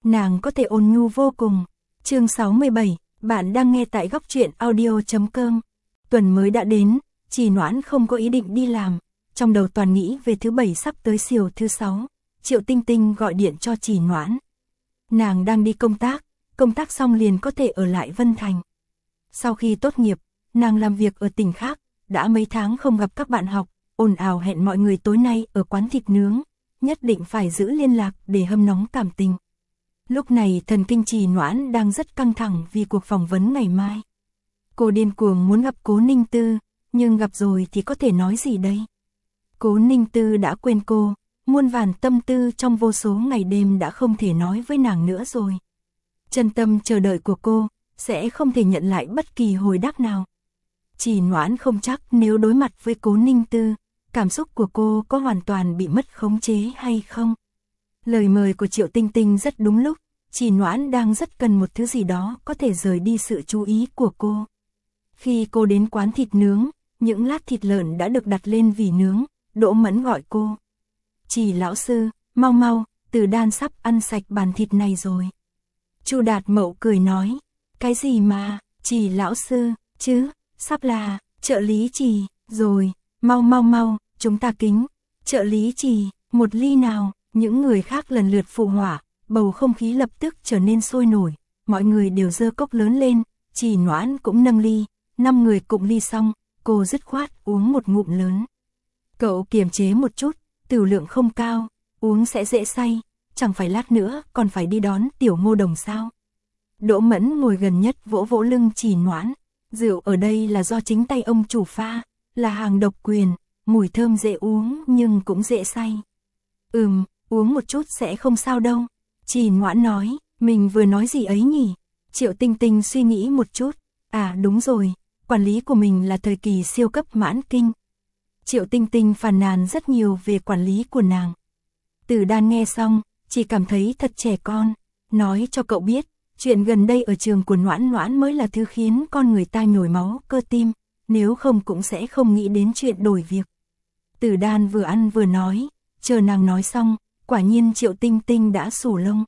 nàng có thể ôn nhu vô cùng. Chương 67, bạn đang nghe tại góc truyện audio.com. Tuần mới đã đến, Trì Noãn không có ý định đi làm, trong đầu toàn nghĩ về thứ Bảy sắp tới xỉu thứ Sáu. Triệu Tinh Tinh gọi điện cho Trì Noãn. Nàng đang đi công tác xong liền có thể ở lại Vân Thành. Sau khi tốt nghiệp, nàng làm việc ở tỉnh khác, đã mấy tháng không gặp các bạn học, ồn ào hẹn mọi người tối nay ở quán thịt nướng, nhất định phải giữ liên lạc để hâm nóng cảm tình. Lúc này thần kinh Trì Noãn đang rất căng thẳng vì cuộc phỏng vấn ngày mai. Cô điên cuồng muốn gặp Cố Ninh Tư, nhưng gặp rồi thì có thể nói gì đây? Cố Ninh Tư đã quên cô, muôn vàn tâm tư trong vô số ngày đêm đã không thể nói với nàng nữa rồi. Chân tâm chờ đợi của cô, sẽ không thể nhận lại bất kỳ hồi đáp nào. Trì Noãn không chắc nếu đối mặt với Cố Ninh Tư, cảm xúc của cô có hoàn toàn bị mất khống chế hay không. Lời mời của Triệu Tinh Tinh rất đúng lúc, Trì Noãn đang rất cần một thứ gì đó có thể rời đi sự chú ý của cô. Khi cô đến quán thịt nướng, những lát thịt lợn đã được đặt lên vỉ nướng, Đỗ Mẫn gọi cô. Trì lão sư, mau mau, Từ Đan sắp ăn sạch bàn thịt này rồi. Chu Đạt Mậu cười nói, cái gì mà, Trì lão sư, chứ, sắp là, trợ lý Trì, rồi, mau, chúng ta kính, trợ lý Trì, một ly nào, những người khác lần lượt phụ họa, bầu không khí lập tức trở nên sôi nổi, mọi người đều giơ cốc lớn lên, Trì Noãn cũng nâng ly, 5 người cụng ly xong, cô dứt khoát uống một ngụm lớn. Cậu kiềm chế một chút, tửu lượng không cao, uống sẽ dễ say, chẳng phải lát nữa còn phải đi đón Tiểu Ngô Đồng sao. Đỗ Mẫn ngồi gần nhất vỗ vỗ lưng Trì Noãn, rượu ở đây là do chính tay ông chủ pha, là hàng độc quyền, mùi thơm dễ uống nhưng cũng dễ say. Uống một chút sẽ không sao đâu. Trì Noãn nói, mình vừa nói gì ấy nhỉ? Triệu Tinh Tinh suy nghĩ một chút, à đúng rồi, quản lý của mình là thời kỳ siêu cấp mãn kinh. Triệu Tinh Tinh phàn nàn rất nhiều về quản lý của nàng. Từ Đan nghe xong, chỉ cảm thấy thật trẻ con, nói cho cậu biết, chuyện gần đây ở trường của Noãn Noãn mới là thứ khiến con người ta nhồi máu cơ tim, nếu không cũng sẽ không nghĩ đến chuyện đổi việc. Từ Đan vừa ăn vừa nói, chờ nàng nói xong, quả nhiên Triệu Tinh Tinh đã sủ lông.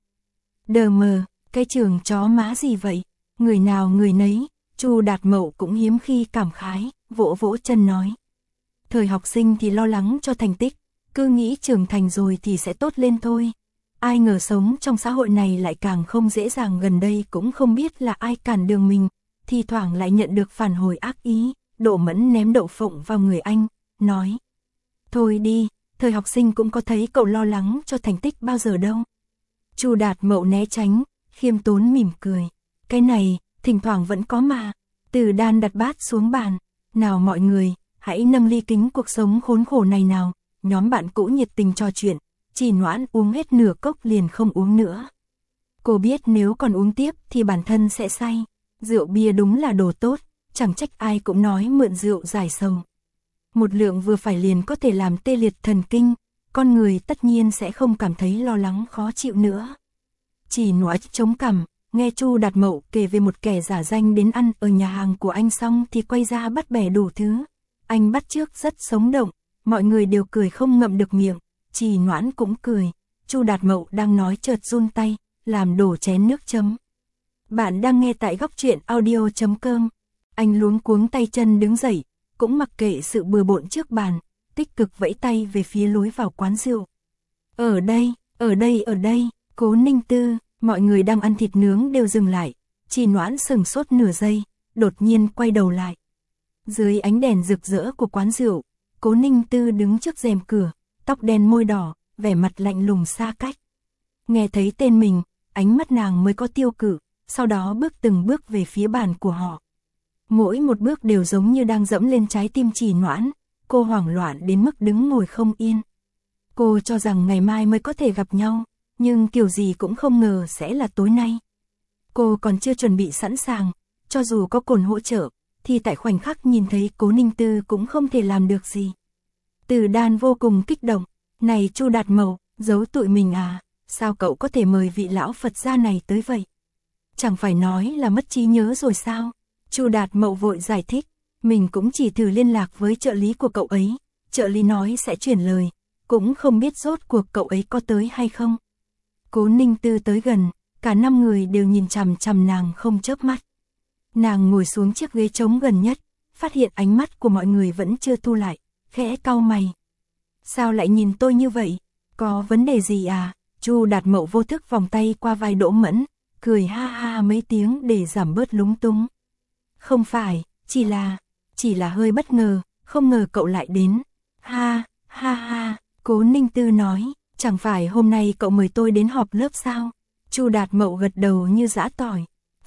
Đờ mờ, cái trường chó má gì vậy, người nào người nấy, Chu Đạt Mậu cũng hiếm khi cảm khái, vỗ vỗ chân nói. Thời học sinh thì lo lắng cho thành tích, cứ nghĩ trưởng thành rồi thì sẽ tốt lên thôi. Ai ngờ sống trong xã hội này lại càng không dễ dàng, gần đây cũng không biết là ai cản đường mình, thì thoảng lại nhận được phản hồi ác ý. Đỗ Mẫn ném đậu phộng vào người anh, nói. Thôi đi, thời học sinh cũng có thấy cậu lo lắng cho thành tích bao giờ đâu. Chu Đạt Mậu né tránh, khiêm tốn mỉm cười. Cái này, thỉnh thoảng vẫn có mà. Từ Đan đặt bát xuống bàn. Nào mọi người, hãy nâng ly kính cuộc sống khốn khổ này nào. Nhóm bạn cũ nhiệt tình trò chuyện. Trì Noãn uống hết nửa cốc liền không uống nữa. Cô biết nếu còn uống tiếp thì bản thân sẽ say. Rượu bia đúng là đồ tốt, chẳng trách ai cũng nói mượn rượu giải sầu. Một lượng vừa phải liền có thể làm tê liệt thần kinh, con người tất nhiên sẽ không cảm thấy lo lắng khó chịu nữa. Trì Noãn chống cằm, nghe Chu Đạt Mậu kể về một kẻ giả danh đến ăn ở nhà hàng của anh xong thì quay ra bắt bẻ đủ thứ. Anh bắt chước rất sống động, mọi người đều cười không ngậm được miệng, Trì Noãn cũng cười. Chu Đạt Mậu đang nói chợt run tay, làm đổ chén nước chấm. Bạn đang nghe tại góc truyện audio.com. Anh luống cuống tay chân đứng dậy, cũng mặc kệ sự bừa bộn trước bàn, tích cực vẫy tay về phía lối vào quán rượu. Ở đây, Cố Ninh Tư, mọi người đang ăn thịt nướng đều dừng lại. Trì Noãn sừng sốt nửa giây, đột nhiên quay đầu lại. Dưới ánh đèn rực rỡ của quán rượu, Cố Ninh Tư đứng trước rèm cửa, tóc đen môi đỏ, vẻ mặt lạnh lùng xa cách. Nghe thấy tên mình, ánh mắt nàng mới có tiêu cự, sau đó bước từng bước về phía bàn của họ. Mỗi một bước đều giống như đang dẫm lên trái tim Trì Noãn, cô hoảng loạn đến mức đứng ngồi không yên. Cô cho rằng ngày mai mới có thể gặp nhau, nhưng kiểu gì cũng không ngờ sẽ là tối nay. Cô còn chưa chuẩn bị sẵn sàng, cho dù có cồn hỗ trợ, thì tại khoảnh khắc nhìn thấy Cố Ninh Tư cũng không thể làm được gì. Từ Đan vô cùng kích động, này Chu Đạt Mậu, giấu tụi mình à, sao cậu có thể mời vị lão Phật gia này tới vậy? Chẳng phải nói là mất trí nhớ rồi sao? Chu Đạt Mậu vội giải thích, mình cũng chỉ thử liên lạc với trợ lý của cậu ấy, trợ lý nói sẽ chuyển lời, cũng không biết rốt cuộc cậu ấy có tới hay không. Cố Ninh Tư tới gần, cả 5 người đều nhìn chằm chằm nàng không chớp mắt. Nàng ngồi xuống chiếc ghế trống gần nhất, phát hiện ánh mắt của mọi người vẫn chưa thu lại, khẽ cau mày. Sao lại nhìn tôi như vậy? Có vấn đề gì à? Chu Đạt Mậu vô thức vòng tay qua vai Đỗ Mẫn, cười ha ha mấy tiếng để giảm bớt lúng túng. Không phải, chỉ là hơi bất ngờ, không ngờ cậu lại đến. Ha, ha ha, Cố Ninh Tư nói, chẳng phải hôm nay cậu mời tôi đến họp lớp sao? Chu Đạt Mậu gật đầu như giã tỏi.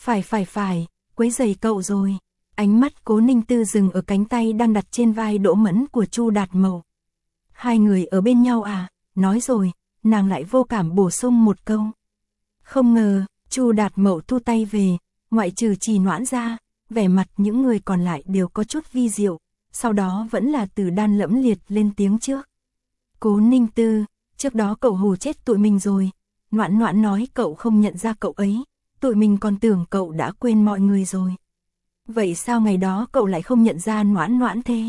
Phải, quấy rầy cậu rồi. Ánh mắt Cố Ninh Tư dừng ở cánh tay đang đặt trên vai Đỗ Mẫn của Chu Đạt Mậu. Hai người ở bên nhau à? Nói rồi, nàng lại vô cảm bổ sung một câu. Không ngờ, Chu Đạt Mậu thu tay về, ngoại trừ Trì Noãn ra, vẻ mặt những người còn lại đều có chút vi diệu, sau đó vẫn là Từ Đan lẫm liệt lên tiếng trước. Cố Ninh Tư, trước đó cậu hù chết tụi mình rồi, Noãn Noãn nói cậu không nhận ra cậu ấy, tụi mình còn tưởng cậu đã quên mọi người rồi. Vậy sao ngày đó cậu lại không nhận ra Noãn Noãn thế?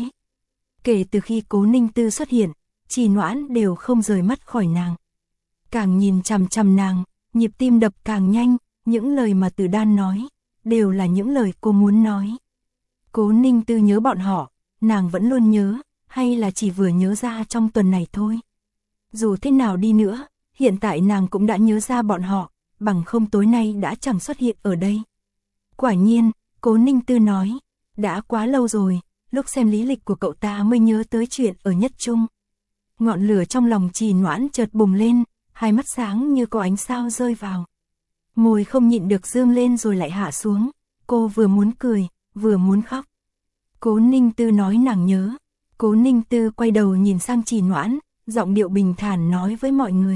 Kể từ khi Cố Ninh Tư xuất hiện, Trì Noãn đều không rời mắt khỏi nàng. Càng nhìn chằm chằm nàng, nhịp tim đập càng nhanh, những lời mà Từ Đan nói, đều là những lời cô muốn nói. Cố Ninh Tư nhớ bọn họ, nàng vẫn luôn nhớ, hay là chỉ vừa nhớ ra trong tuần này thôi. Dù thế nào đi nữa, hiện tại nàng cũng đã nhớ ra bọn họ, bằng không tối nay đã chẳng xuất hiện ở đây. Quả nhiên, Cố Ninh Tư nói, đã quá lâu rồi, lúc xem lý lịch của cậu ta mới nhớ tới chuyện ở Nhất Trung. Ngọn lửa trong lòng Trì Noãn chợt bùng lên, hai mắt sáng như có ánh sao rơi vào. Môi không nhịn được dương lên rồi lại hạ xuống, cô vừa muốn cười, vừa muốn khóc. Cố Ninh Tư nói nàng nhớ. Cố Ninh Tư quay đầu nhìn sang Trì Noãn, giọng điệu bình thản nói với mọi người.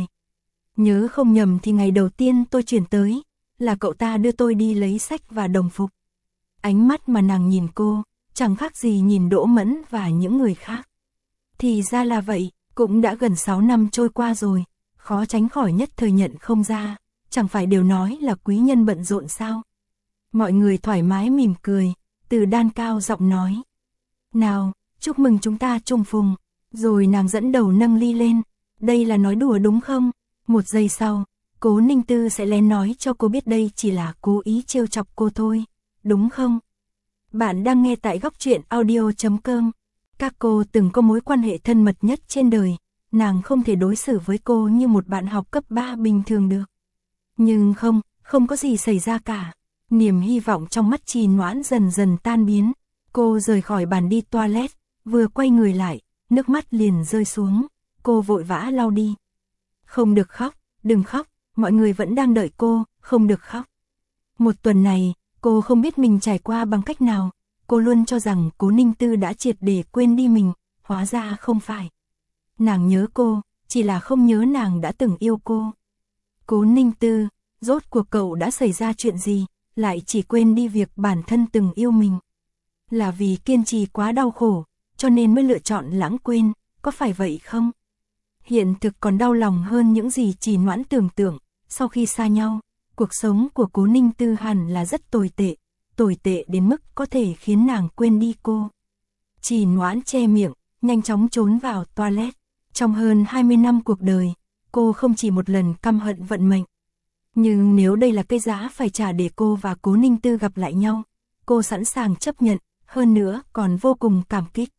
Nhớ không nhầm thì ngày đầu tiên tôi chuyển tới, là cậu ta đưa tôi đi lấy sách và đồng phục. Ánh mắt mà nàng nhìn cô, chẳng khác gì nhìn Đỗ Mẫn và những người khác. Thì ra là vậy, cũng đã gần 6 năm trôi qua rồi, khó tránh khỏi nhất thời nhận không ra, chẳng phải đều nói là quý nhân bận rộn sao. Mọi người thoải mái mỉm cười, Từ Đan cao giọng nói. Nào, chúc mừng chúng ta trùng phùng, rồi nàng dẫn đầu nâng ly lên, đây là nói đùa đúng không? Một giây sau, Cố Ninh Tư sẽ lén nói cho cô biết đây chỉ là cố ý trêu chọc cô thôi, đúng không? Bạn đang nghe tại góc truyện audio.com. Các cô từng có mối quan hệ thân mật nhất trên đời, nàng không thể đối xử với cô như một bạn học cấp 3 bình thường được. Nhưng không có gì xảy ra cả. Niềm hy vọng trong mắt Trì Noãn dần dần tan biến. Cô rời khỏi bàn đi toilet, vừa quay người lại, nước mắt liền rơi xuống. Cô vội vã lau đi. Không được khóc, đừng khóc, mọi người vẫn đang đợi cô, không được khóc. Một tuần này, cô không biết mình trải qua bằng cách nào. Cô luôn cho rằng Cố Ninh Tư đã triệt để quên đi mình, hóa ra không phải. Nàng nhớ cô, chỉ là không nhớ nàng đã từng yêu cô. Cố Ninh Tư, rốt cuộc cậu đã xảy ra chuyện gì, lại chỉ quên đi việc bản thân từng yêu mình. Là vì kiên trì quá đau khổ, cho nên mới lựa chọn lãng quên, có phải vậy không? Hiện thực còn đau lòng hơn những gì Trì Noãn tưởng tượng, sau khi xa nhau, cuộc sống của Cố Ninh Tư hẳn là rất tồi tệ đến mức có thể khiến nàng quên đi cô. Trì Noãn che miệng, nhanh chóng trốn vào toilet. Trong hơn 20 năm cuộc đời, cô không chỉ một lần căm hận vận mệnh. Nhưng nếu đây là cái giá phải trả để cô và Cố Ninh Tư gặp lại nhau, cô sẵn sàng chấp nhận, hơn nữa còn vô cùng cảm kích.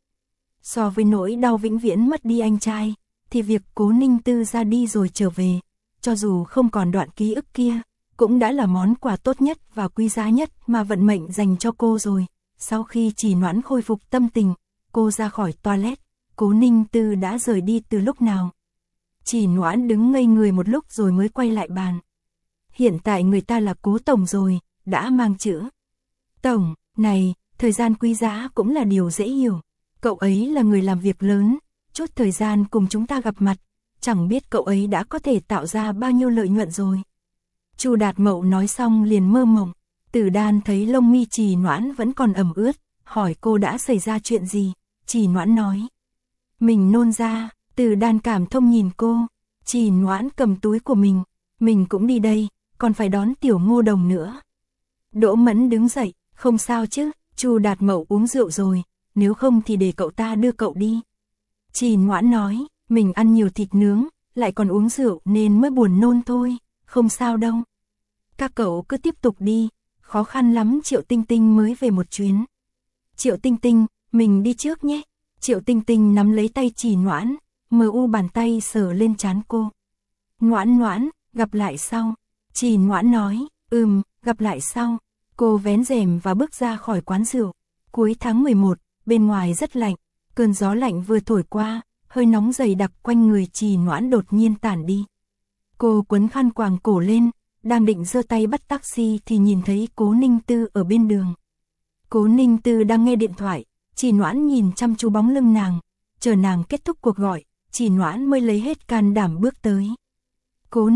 So với nỗi đau vĩnh viễn mất đi anh trai, thì việc Cố Ninh Tư ra đi rồi trở về, cho dù không còn đoạn ký ức kia, cũng đã là món quà tốt nhất và quý giá nhất mà vận mệnh dành cho cô rồi. Sau khi Trì Noãn khôi phục tâm tình, cô ra khỏi toilet, Cố Ninh Tư đã rời đi từ lúc nào. Trì Noãn đứng ngây người một lúc rồi mới quay lại bàn. Hiện tại người ta là Cố Tổng rồi, đã mang chữ Tổng, này, thời gian quý giá cũng là điều dễ hiểu. Cậu ấy là người làm việc lớn, chút thời gian cùng chúng ta gặp mặt, chẳng biết cậu ấy đã có thể tạo ra bao nhiêu lợi nhuận rồi. Chu Đạt Mậu nói xong liền mơ mộng. Từ Đan thấy lông mi Trì Noãn vẫn còn ẩm ướt, hỏi cô đã xảy ra chuyện gì. Trì Noãn nói, mình nôn ra. Từ Đan cảm thông nhìn cô. Trì Noãn cầm túi của mình cũng đi đây, còn phải đón Tiểu Ngô Đồng nữa. Đỗ Mẫn đứng dậy, không sao chứ, Chu Đạt Mậu uống rượu rồi, nếu không thì để cậu ta đưa cậu đi. Trì Noãn nói, mình ăn nhiều thịt nướng, lại còn uống rượu nên mới buồn nôn thôi, không sao đâu. Các cậu cứ tiếp tục đi, khó khăn lắm Triệu Tinh Tinh mới về một chuyến. Triệu Tinh Tinh, mình đi trước nhé. Triệu Tinh Tinh nắm lấy tay Trì Noãn, mờ u bàn tay sờ lên trán cô. Noãn Noãn, gặp lại sau. Trì Noãn nói, gặp lại sau. Cô vén rèm và bước ra khỏi quán rượu. Cuối tháng 11, bên ngoài rất lạnh, cơn gió lạnh vừa thổi qua, hơi nóng dày đặc quanh người Trì Noãn đột nhiên tản đi. Cô quấn khăn quàng cổ lên, đang định giơ tay bắt taxi thì nhìn thấy Cố Ninh Tư ở bên đường. Cố Ninh Tư đang nghe điện thoại, Trì Noãn nhìn chăm chú bóng lưng nàng, chờ nàng kết thúc cuộc gọi, Trì Noãn mới lấy hết can đảm bước tới. Cố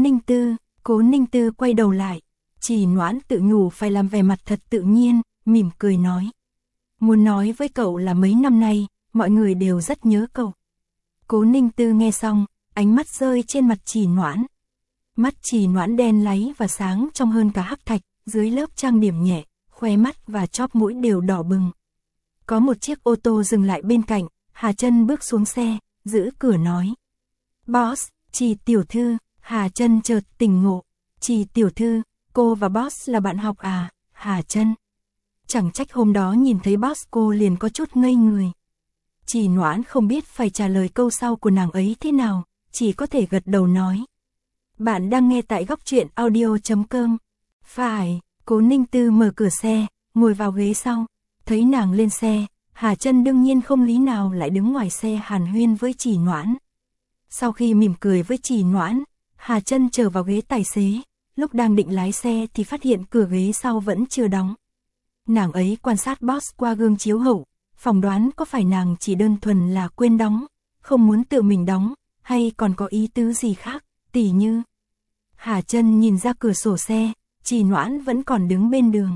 Ninh Tư quay đầu lại, Trì Noãn tự nhủ phải làm vẻ mặt thật tự nhiên, mỉm cười nói. Muốn nói với cậu là mấy năm nay, mọi người đều rất nhớ cậu. Cố Ninh Tư nghe xong, ánh mắt rơi trên mặt Trì Noãn. Mắt Trì Noãn đen láy và sáng trong hơn cả hắc thạch, dưới lớp trang điểm nhẹ, khóe mắt và chóp mũi đều đỏ bừng. Có một chiếc ô tô dừng lại bên cạnh, Hà Trân bước xuống xe, giữ cửa nói. Boss, Trì tiểu thư. Hà Trân chợt tỉnh ngộ. Trì tiểu thư, cô và boss là bạn học à, Hà Trân. Chẳng trách hôm đó nhìn thấy boss cô liền có chút ngây người. Trì Noãn không biết phải trả lời câu sau của nàng ấy thế nào, chỉ có thể gật đầu nói. Bạn đang nghe tại góc truyện audio.com. Phải, Cố Ninh Tư mở cửa xe, ngồi vào ghế sau. Thấy nàng lên xe, Hà Trân đương nhiên không lý nào lại đứng ngoài xe hàn huyên với Trì Noãn. Sau khi mỉm cười với Trì Noãn, Hà Trân trở vào ghế tài xế, lúc đang định lái xe thì phát hiện cửa ghế sau vẫn chưa đóng. Nàng ấy quan sát boss qua gương chiếu hậu, phỏng đoán có phải nàng chỉ đơn thuần là quên đóng, không muốn tự mình đóng, hay còn có ý tứ gì khác, tỉ như. Hà Trân nhìn ra cửa sổ xe, Trì Noãn vẫn còn đứng bên đường.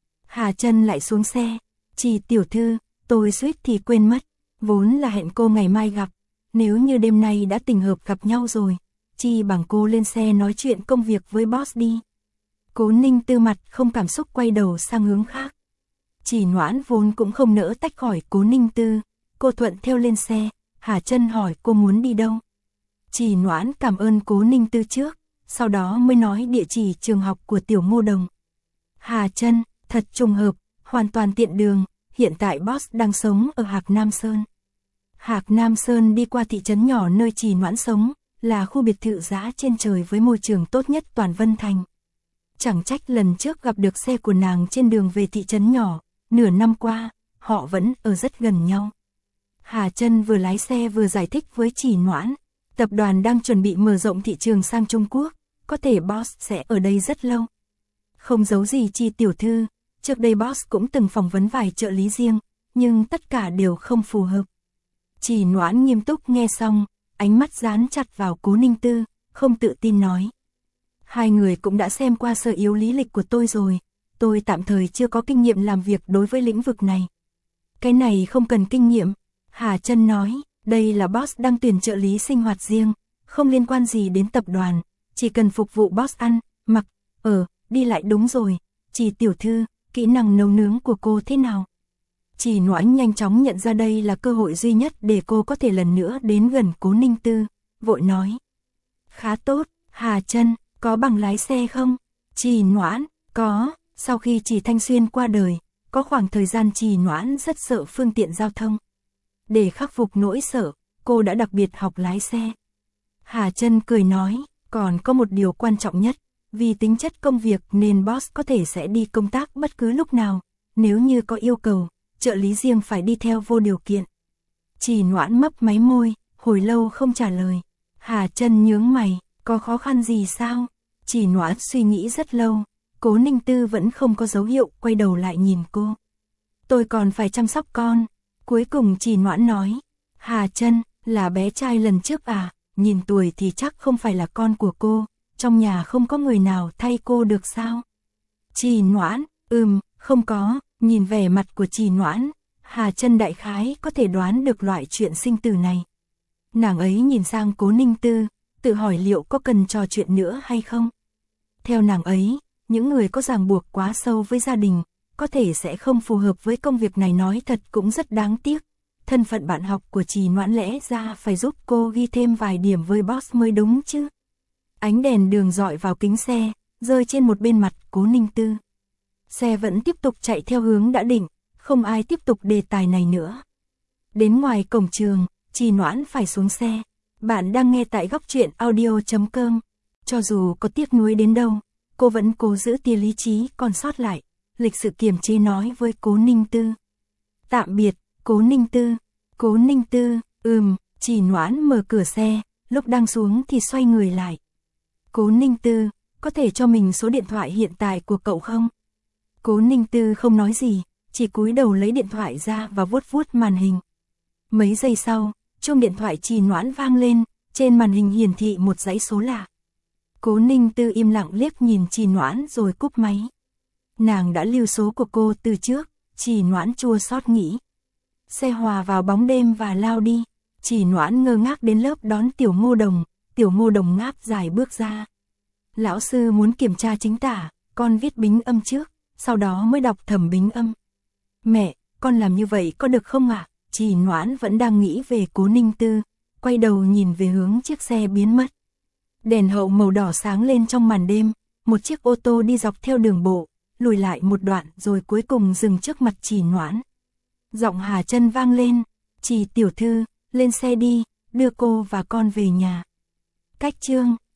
Hà Trân lại xuống xe, Trì tiểu thư, tôi suýt thì quên mất, vốn là hẹn cô ngày mai gặp, nếu như đêm nay đã tình hợp gặp nhau rồi, chi bằng cô lên xe nói chuyện công việc với boss đi. Cố Ninh Tư mặt không cảm xúc quay đầu sang hướng khác. Trì Noãn vốn cũng không nỡ tách khỏi Cố Ninh Tư, cô thuận theo lên xe, Hà Trân hỏi cô muốn đi đâu. Trì Noãn cảm ơn Cố Ninh Tư trước, sau đó mới nói địa chỉ trường học của Tiểu Ngô Đồng. Hà Trân, thật trùng hợp, hoàn toàn tiện đường, hiện tại boss đang sống ở Hạc Nam Sơn. Hạc Nam Sơn đi qua thị trấn nhỏ nơi Trì Noãn sống, là khu biệt thự giá trên trời với môi trường tốt nhất toàn Vân Thành. Chẳng trách lần trước gặp được xe của nàng trên đường về thị trấn nhỏ, nửa năm qua, họ vẫn ở rất gần nhau. Hà Trân vừa lái xe vừa giải thích với Trì Noãn, tập đoàn đang chuẩn bị mở rộng thị trường sang Trung Quốc, có thể boss sẽ ở đây rất lâu. Không giấu gì Trì tiểu thư, trước đây boss cũng từng phỏng vấn vài trợ lý riêng, nhưng tất cả đều không phù hợp. Trì Noãn nghiêm túc nghe xong, ánh mắt dán chặt vào Cố Ninh Tư, không tự tin nói. Hai người cũng đã xem qua sơ yếu lý lịch của tôi rồi, tôi tạm thời chưa có kinh nghiệm làm việc đối với lĩnh vực này. Cái này không cần kinh nghiệm, Hà Trân nói, đây là boss đang tuyển trợ lý sinh hoạt riêng, không liên quan gì đến tập đoàn, chỉ cần phục vụ boss ăn, mặc, đi lại đúng rồi. Trì tiểu thư, kỹ năng nấu nướng của cô thế nào? Trì Noãn nhanh chóng nhận ra đây là cơ hội duy nhất để cô có thể lần nữa đến gần Cố Ninh Tư, vội nói. Khá tốt, Hà Trân, có bằng lái xe không? Trì Noãn, có, sau khi Trì Thanh Xuyên qua đời, có khoảng thời gian Trì Noãn rất sợ phương tiện giao thông. Để khắc phục nỗi sợ, cô đã đặc biệt học lái xe. Hà Trân cười nói, còn có một điều quan trọng nhất, vì tính chất công việc nên boss có thể sẽ đi công tác bất cứ lúc nào, nếu như có yêu cầu, trợ lý riêng phải đi theo vô điều kiện. Trì Noãn mấp máy môi, hồi lâu không trả lời. Hà Trân nhướng mày, có khó khăn gì sao? Trì Noãn suy nghĩ rất lâu, Cố Ninh Tư vẫn không có dấu hiệu quay đầu lại nhìn cô. Tôi còn phải chăm sóc con. Cuối cùng Trì Noãn nói, Hà Trân, là bé trai lần trước à, nhìn tuổi thì chắc không phải là con của cô, trong nhà không có người nào thay cô được sao? Trì Noãn, không có, nhìn vẻ mặt của Trì Noãn, Hà Trân đại khái có thể đoán được loại chuyện sinh tử này. Nàng ấy nhìn sang Cố Ninh Tư, tự hỏi liệu có cần trò chuyện nữa hay không? Theo nàng ấy, những người có ràng buộc quá sâu với gia đình, có thể sẽ không phù hợp với công việc này, nói thật cũng rất đáng tiếc. Thân phận bạn học của Trì Noãn lẽ ra phải giúp cô ghi thêm vài điểm với boss mới đúng chứ. Ánh đèn đường dọi vào kính xe, rơi trên một bên mặt Cố Ninh Tư. Xe vẫn tiếp tục chạy theo hướng đã định, không ai tiếp tục đề tài này nữa. Đến ngoài cổng trường, Trì Noãn phải xuống xe. Bạn đang nghe tại góc truyện audio.com. Cho dù có tiếc nuối đến đâu, cô vẫn cố giữ tia lý trí còn sót lại, lịch sự kiềm chế nói với Cố Ninh Tư. Tạm biệt, Cố Ninh Tư. Cố Ninh Tư, Trì Noãn mở cửa xe, lúc đang xuống thì xoay người lại. Cố Ninh Tư, có thể cho mình số điện thoại hiện tại của cậu không? Cố Ninh Tư không nói gì, chỉ cúi đầu lấy điện thoại ra và vuốt vuốt màn hình. Mấy giây sau, chuông điện thoại Trì Noãn vang lên, trên màn hình hiển thị một dãy số lạ. Cố Ninh Tư im lặng liếc nhìn Trì Noãn rồi cúp máy. Nàng đã lưu số của cô từ trước, Trì Noãn chua xót nghĩ. Xe hòa vào bóng đêm và lao đi. Trì Noãn ngơ ngác đến lớp đón Tiểu Ngô Đồng ngáp dài bước ra. Lão sư muốn kiểm tra chính tả, con viết bính âm trước, sau đó mới đọc thẩm bính âm. Mẹ, con làm như vậy có được không ạ? Trì Noãn vẫn đang nghĩ về Cố Ninh Tư, quay đầu nhìn về hướng chiếc xe biến mất. Đèn hậu màu đỏ sáng lên trong màn đêm, một chiếc ô tô đi dọc theo đường bộ, lùi lại một đoạn rồi cuối cùng dừng trước mặt Trì Noãn. Giọng Hà Chân vang lên, Trì tiểu thư, lên xe đi, đưa cô và con về nhà. Cách chương